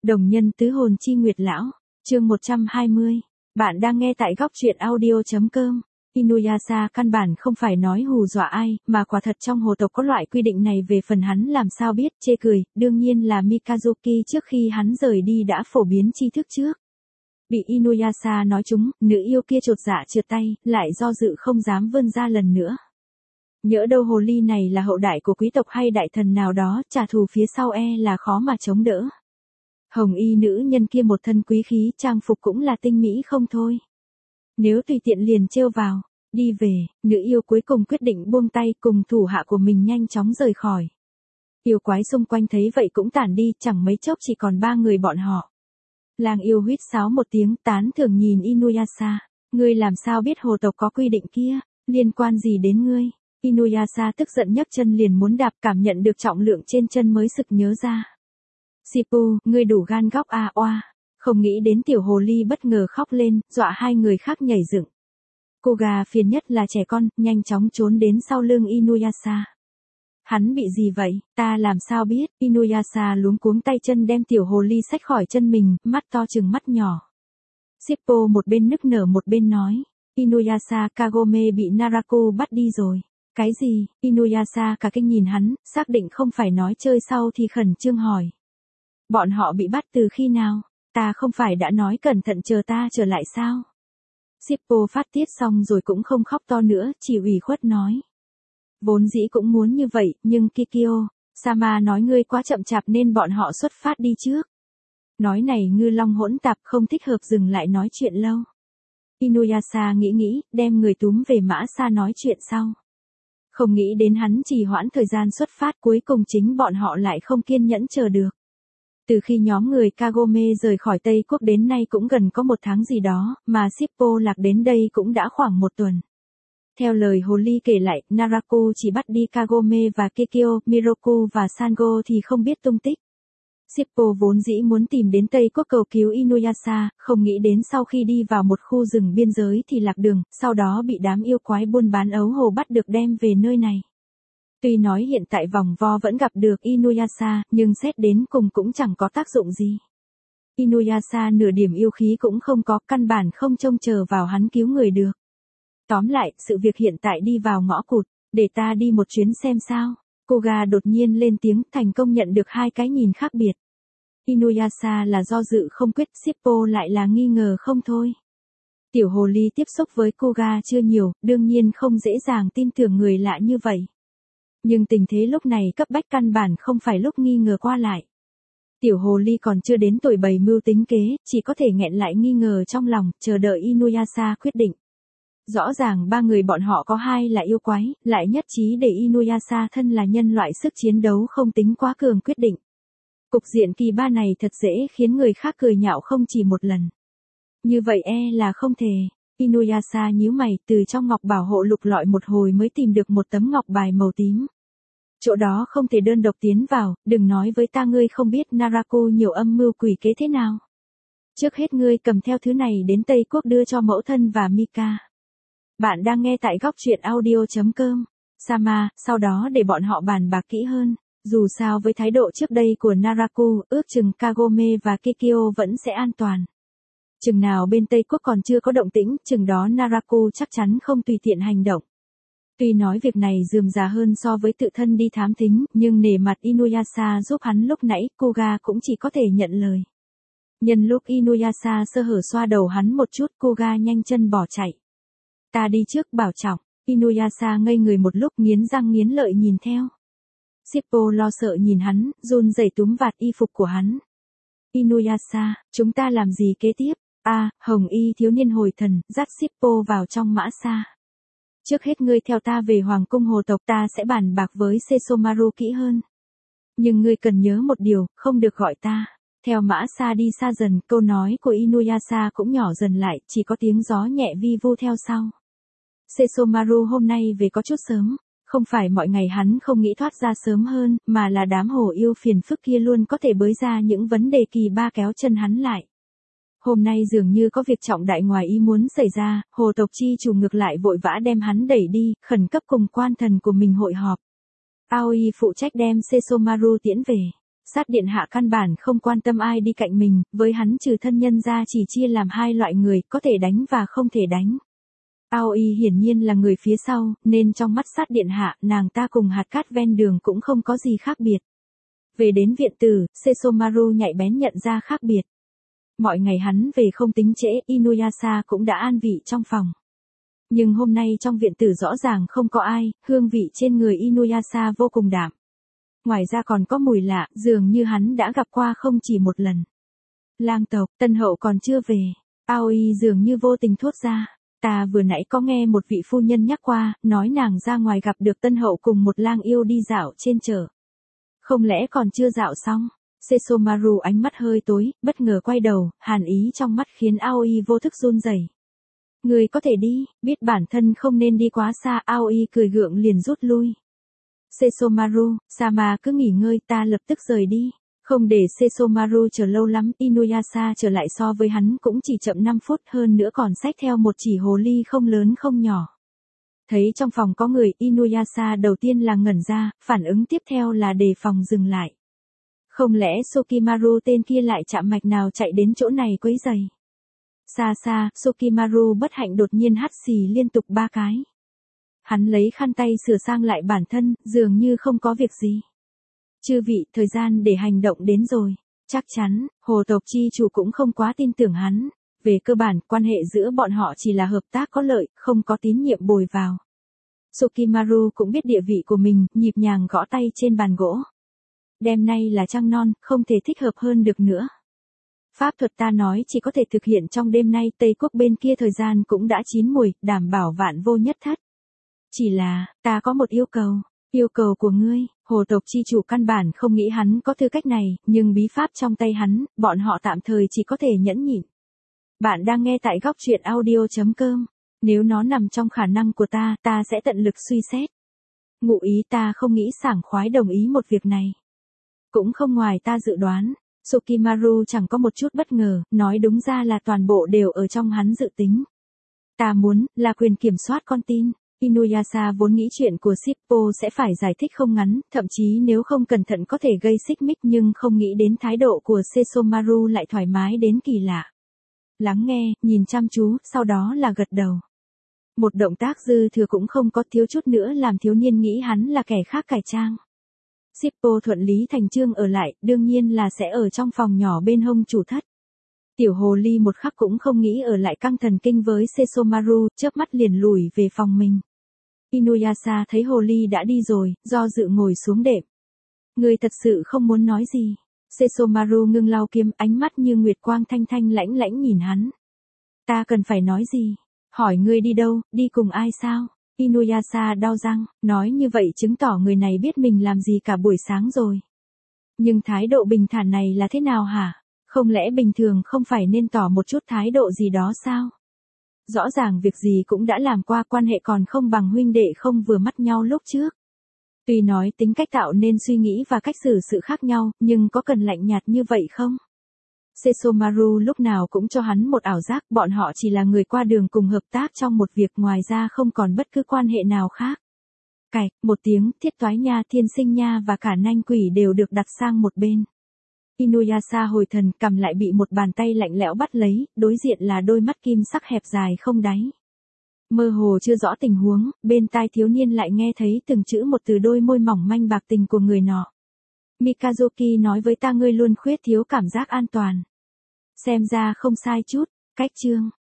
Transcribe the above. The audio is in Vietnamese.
Đồng nhân tứ hồn chi nguyệt lão, chương 120. Bạn đang nghe tại góc truyện audio.com. Inuyasha căn bản không phải nói hù dọa ai, mà quả thật trong hồ tộc có loại quy định này. Về phần hắn làm sao biết, chê cười, đương nhiên là Mikazuki trước khi hắn rời đi đã phổ biến tri thức trước. Bị Inuyasha nói trúng, nữ yêu kia chột dạ trượt tay, lại do dự không dám vươn ra lần nữa. Nhỡ đâu hồ ly này là hậu đại của quý tộc hay đại thần nào đó, trả thù phía sau là khó mà chống đỡ. Hồng y nữ nhân kia một thân quý khí, trang phục cũng là tinh mỹ không thôi. Nếu tùy tiện liền trêu vào, đi về, nữ yêu cuối cùng quyết định buông tay, cùng thủ hạ của mình nhanh chóng rời khỏi. Yêu quái xung quanh thấy vậy cũng tản đi, chẳng mấy chốc chỉ còn 3 người bọn họ. Lang yêu huýt sáo một tiếng, tán thưởng nhìn Inuyasha. Ngươi làm sao biết hồ tộc có quy định kia, liên quan gì đến ngươi? Inuyasha tức giận nhấc chân liền muốn đạp, cảm nhận được trọng lượng trên chân mới sực nhớ ra. Sipu, ngươi đủ gan góc à oa. Không nghĩ đến tiểu hồ ly bất ngờ khóc lên, dọa hai người khác nhảy dựng. Cô gà phiền nhất là trẻ con, nhanh chóng trốn đến sau lưng Inuyasha. Hắn bị gì vậy, ta làm sao biết? Inuyasha luống cuống tay chân đem tiểu hồ ly xách khỏi chân mình, mắt to chừng mắt nhỏ. Sippo một bên nức nở một bên nói. Inuyasha, Kagome bị Naraku bắt đi rồi. Cái gì? Inuyasha cả kinh nhìn hắn, xác định không phải nói chơi sau thì khẩn trương hỏi. Bọn họ bị bắt từ khi nào? Ta không phải đã nói cẩn thận chờ ta trở lại sao? Sippo phát tiết xong rồi cũng không khóc to nữa, chỉ ủy khuất nói. Vốn dĩ cũng muốn như vậy, nhưng Kikyo, Sama nói ngươi quá chậm chạp nên bọn họ xuất phát đi trước. Nói này ngư long hỗn tạp, không thích hợp dừng lại nói chuyện lâu. Inuyasha nghĩ, đem người túm về mã xa nói chuyện sau. Không nghĩ đến hắn trì hoãn thời gian xuất phát, cuối cùng chính bọn họ lại không kiên nhẫn chờ được. Từ khi nhóm người Kagome rời khỏi Tây Quốc đến nay cũng gần có 1 tháng gì đó, mà Sippo lạc đến đây cũng đã khoảng 1 tuần. Theo lời hồ ly kể lại, Naraku chỉ bắt đi Kagome và Kikyo, Miroku và Sango thì không biết tung tích. Sippo vốn dĩ muốn tìm đến Tây Quốc cầu cứu Inuyasha, không nghĩ đến sau khi đi vào một khu rừng biên giới thì lạc đường, sau đó bị đám yêu quái buôn bán ấu hồ bắt được đem về nơi này. Tuy nói hiện tại vòng vo vẫn gặp được Inuyasha, nhưng xét đến cùng cũng chẳng có tác dụng gì. Inuyasha nửa điểm yêu khí cũng không có, căn bản không trông chờ vào hắn cứu người được. Tóm lại, sự việc hiện tại đi vào ngõ cụt, để ta đi một chuyến xem sao. Koga đột nhiên lên tiếng, thành công nhận được 2 cái nhìn khác biệt. Inuyasha là do dự không quyết, Sippo lại là nghi ngờ không thôi. Tiểu hồ ly tiếp xúc với Koga chưa nhiều, đương nhiên không dễ dàng tin tưởng người lạ như vậy. Nhưng tình thế lúc này cấp bách, căn bản không phải lúc nghi ngờ qua lại. Tiểu hồ ly còn chưa đến tuổi bày mưu tính kế, chỉ có thể nghẹn lại nghi ngờ trong lòng, chờ đợi Inuyasha quyết định. Rõ ràng 3 người bọn họ có 2 là yêu quái, lại nhất trí để Inuyasha thân là nhân loại sức chiến đấu không tính quá cường quyết định. Cục diện kỳ ba này thật dễ khiến người khác cười nhạo không chỉ một lần. Như vậy là không thể. Inuyasha nhíu mày, từ trong ngọc bảo hộ lục lọi một hồi mới tìm được một tấm ngọc bài màu tím. Chỗ đó không thể đơn độc tiến vào, đừng nói với ta ngươi không biết Naraku nhiều âm mưu quỷ kế thế nào. Trước hết ngươi cầm theo thứ này đến Tây Quốc đưa cho mẫu thân và Mika. Bạn đang nghe tại góc truyện audio.com. Sama, sau đó để bọn họ bàn bạc kỹ hơn. Dù sao với thái độ trước đây của Naraku, ước chừng Kagome và Kikyo vẫn sẽ an toàn. Chừng nào bên Tây Quốc còn chưa có động tĩnh, chừng đó Naraku chắc chắn không tùy tiện hành động. Tuy nói việc này rườm rà hơn so với tự thân đi thám thính, nhưng nể mặt Inuyasha giúp hắn lúc nãy, Koga cũng chỉ có thể nhận lời. Nhân lúc Inuyasha sơ hở xoa đầu hắn một chút, Koga nhanh chân bỏ chạy. Ta đi trước, bảo trọng. Inuyasha ngây người một lúc, nghiến răng nghiến lợi nhìn theo. Sippo lo sợ nhìn hắn, run rẩy túm vạt y phục của hắn. Inuyasha, chúng ta làm gì kế tiếp? Hồng y thiếu niên hồi thần, dắt Sippo vào trong mã xa. Trước hết ngươi theo ta về hoàng cung hồ tộc, ta sẽ bàn bạc với Sesomaru kỹ hơn. Nhưng ngươi cần nhớ một điều, không được gọi ta. Theo mã xa đi xa dần, câu nói của Inuyasha cũng nhỏ dần lại, chỉ có tiếng gió nhẹ vi vu theo sau. Sesomaru hôm nay về có chút sớm, không phải mọi ngày hắn không nghĩ thoát ra sớm hơn, mà là đám hồ yêu phiền phức kia luôn có thể bới ra những vấn đề kỳ ba kéo chân hắn lại. Hôm nay dường như có việc trọng đại ngoài ý muốn xảy ra, hồ tộc chi chủ ngược lại vội vã đem hắn đẩy đi, khẩn cấp cùng quan thần của mình hội họp. Aoi phụ trách đem Sesomaru tiễn về. Sát điện hạ căn bản không quan tâm ai đi cạnh mình, với hắn trừ thân nhân ra chỉ chia làm hai loại người, có thể đánh và không thể đánh. Aoi hiển nhiên là người phía sau, nên trong mắt sát điện hạ, nàng ta cùng hạt cát ven đường cũng không có gì khác biệt. Về đến viện tử, Sesomaru nhạy bén nhận ra khác biệt. Mọi ngày hắn về không tính trễ, Inuyasha cũng đã an vị trong phòng. Nhưng hôm nay trong viện tử rõ ràng không có ai, hương vị trên người Inuyasha vô cùng đạm. Ngoài ra còn có mùi lạ, dường như hắn đã gặp qua không chỉ một lần. Lang tộc, tân hậu còn chưa về. Aoi dường như vô tình thốt ra. Ta vừa nãy có nghe một vị phu nhân nhắc qua, nói nàng ra ngoài gặp được tân hậu cùng một lang yêu đi dạo trên chợ. Không lẽ còn chưa dạo xong? Sesomaru ánh mắt hơi tối, bất ngờ quay đầu, hàn ý trong mắt khiến Aoi vô thức run rẩy. Người có thể đi, biết bản thân không nên đi quá xa, Aoi cười gượng liền rút lui. Sesomaru, Sama cứ nghỉ ngơi, ta lập tức rời đi. Không để Sesomaru chờ lâu lắm, Inuyasha trở lại so với hắn cũng chỉ chậm 5 phút, hơn nữa còn xách theo một chỉ hồ ly không lớn không nhỏ. Thấy trong phòng có người, Inuyasha đầu tiên là ngẩn ra, phản ứng tiếp theo là đề phòng dừng lại. Không lẽ Sokimaru tên kia lại chạm mạch nào chạy đến chỗ này quấy rầy? Xa xa, Sokimaru bất hạnh đột nhiên hắt xì liên tục 3 cái. Hắn lấy khăn tay sửa sang lại bản thân, dường như không có việc gì. Chư vị, thời gian để hành động đến rồi. Chắc chắn, hồ tộc chi chủ cũng không quá tin tưởng hắn. Về cơ bản, quan hệ giữa bọn họ chỉ là hợp tác có lợi, không có tín nhiệm bồi vào. Sokimaru cũng biết địa vị của mình, nhịp nhàng gõ tay trên bàn gỗ. Đêm nay là trăng non, không thể thích hợp hơn được nữa. Pháp thuật ta nói chỉ có thể thực hiện trong đêm nay, Tây Quốc bên kia thời gian cũng đã chín mùi, đảm bảo vạn vô nhất thất. Chỉ là, ta có một yêu cầu. Yêu cầu của ngươi, hồ tộc chi chủ căn bản không nghĩ hắn có tư cách này, nhưng bí pháp trong tay hắn, bọn họ tạm thời chỉ có thể nhẫn nhịn. Bạn đang nghe tại góc truyện audio.com. Nếu nó nằm trong khả năng của ta sẽ tận lực suy xét. Ngụ ý ta không nghĩ sảng khoái đồng ý một việc này. Cũng không ngoài ta dự đoán. Sokimaru chẳng có một chút bất ngờ, nói đúng ra là toàn bộ đều ở trong hắn dự tính. Ta muốn, là quyền kiểm soát con tin. Inuyasha vốn nghĩ chuyện của Shippo sẽ phải giải thích không ngắn, thậm chí nếu không cẩn thận có thể gây xích mích, nhưng không nghĩ đến thái độ của Sesomaru lại thoải mái đến kỳ lạ. Lắng nghe, nhìn chăm chú, sau đó là gật đầu. Một động tác dư thừa cũng không có, thiếu chút nữa làm thiếu niên nghĩ hắn là kẻ khác cải trang. Shippo thuận lý thành chương ở lại, đương nhiên là sẽ ở trong phòng nhỏ bên hông chủ thất. Tiểu hồ ly một khắc cũng không nghĩ ở lại căng thần kinh với Sesomaru, chớp mắt liền lùi về phòng mình. Inuyasha thấy hồ ly đã đi rồi, do dự ngồi xuống đệm. Người thật sự không muốn nói gì. Sesomaru ngưng lau kiếm, ánh mắt như nguyệt quang thanh thanh lãnh lãnh nhìn hắn. Ta cần phải nói gì? Hỏi ngươi đi đâu, đi cùng ai sao? Inuyasha đau răng, nói như vậy chứng tỏ người này biết mình làm gì cả buổi sáng rồi. Nhưng thái độ bình thản này là thế nào hả? Không lẽ bình thường không phải nên tỏ một chút thái độ gì đó sao? Rõ ràng việc gì cũng đã làm qua, quan hệ còn không bằng huynh đệ không vừa mắt nhau lúc trước. Tuy nói tính cách tạo nên suy nghĩ và cách xử sự khác nhau, nhưng có cần lạnh nhạt như vậy không? Sesomaru lúc nào cũng cho hắn một ảo giác bọn họ chỉ là người qua đường cùng hợp tác trong một việc, ngoài ra không còn bất cứ quan hệ nào khác. Cạch, một tiếng, Thiết Toái Nha, Thiên Sinh Nha và cả Nanh Quỷ đều được đặt sang một bên. Inuyasha hồi thần, cầm lại bị một bàn tay lạnh lẽo bắt lấy, đối diện là đôi mắt kim sắc hẹp dài không đáy. Mơ hồ chưa rõ tình huống, bên tai thiếu niên lại nghe thấy từng chữ một từ đôi môi mỏng manh bạc tình của người nọ. Mikazuki nói với ta ngươi luôn khuyết thiếu cảm giác an toàn. Xem ra không sai chút, cách chương.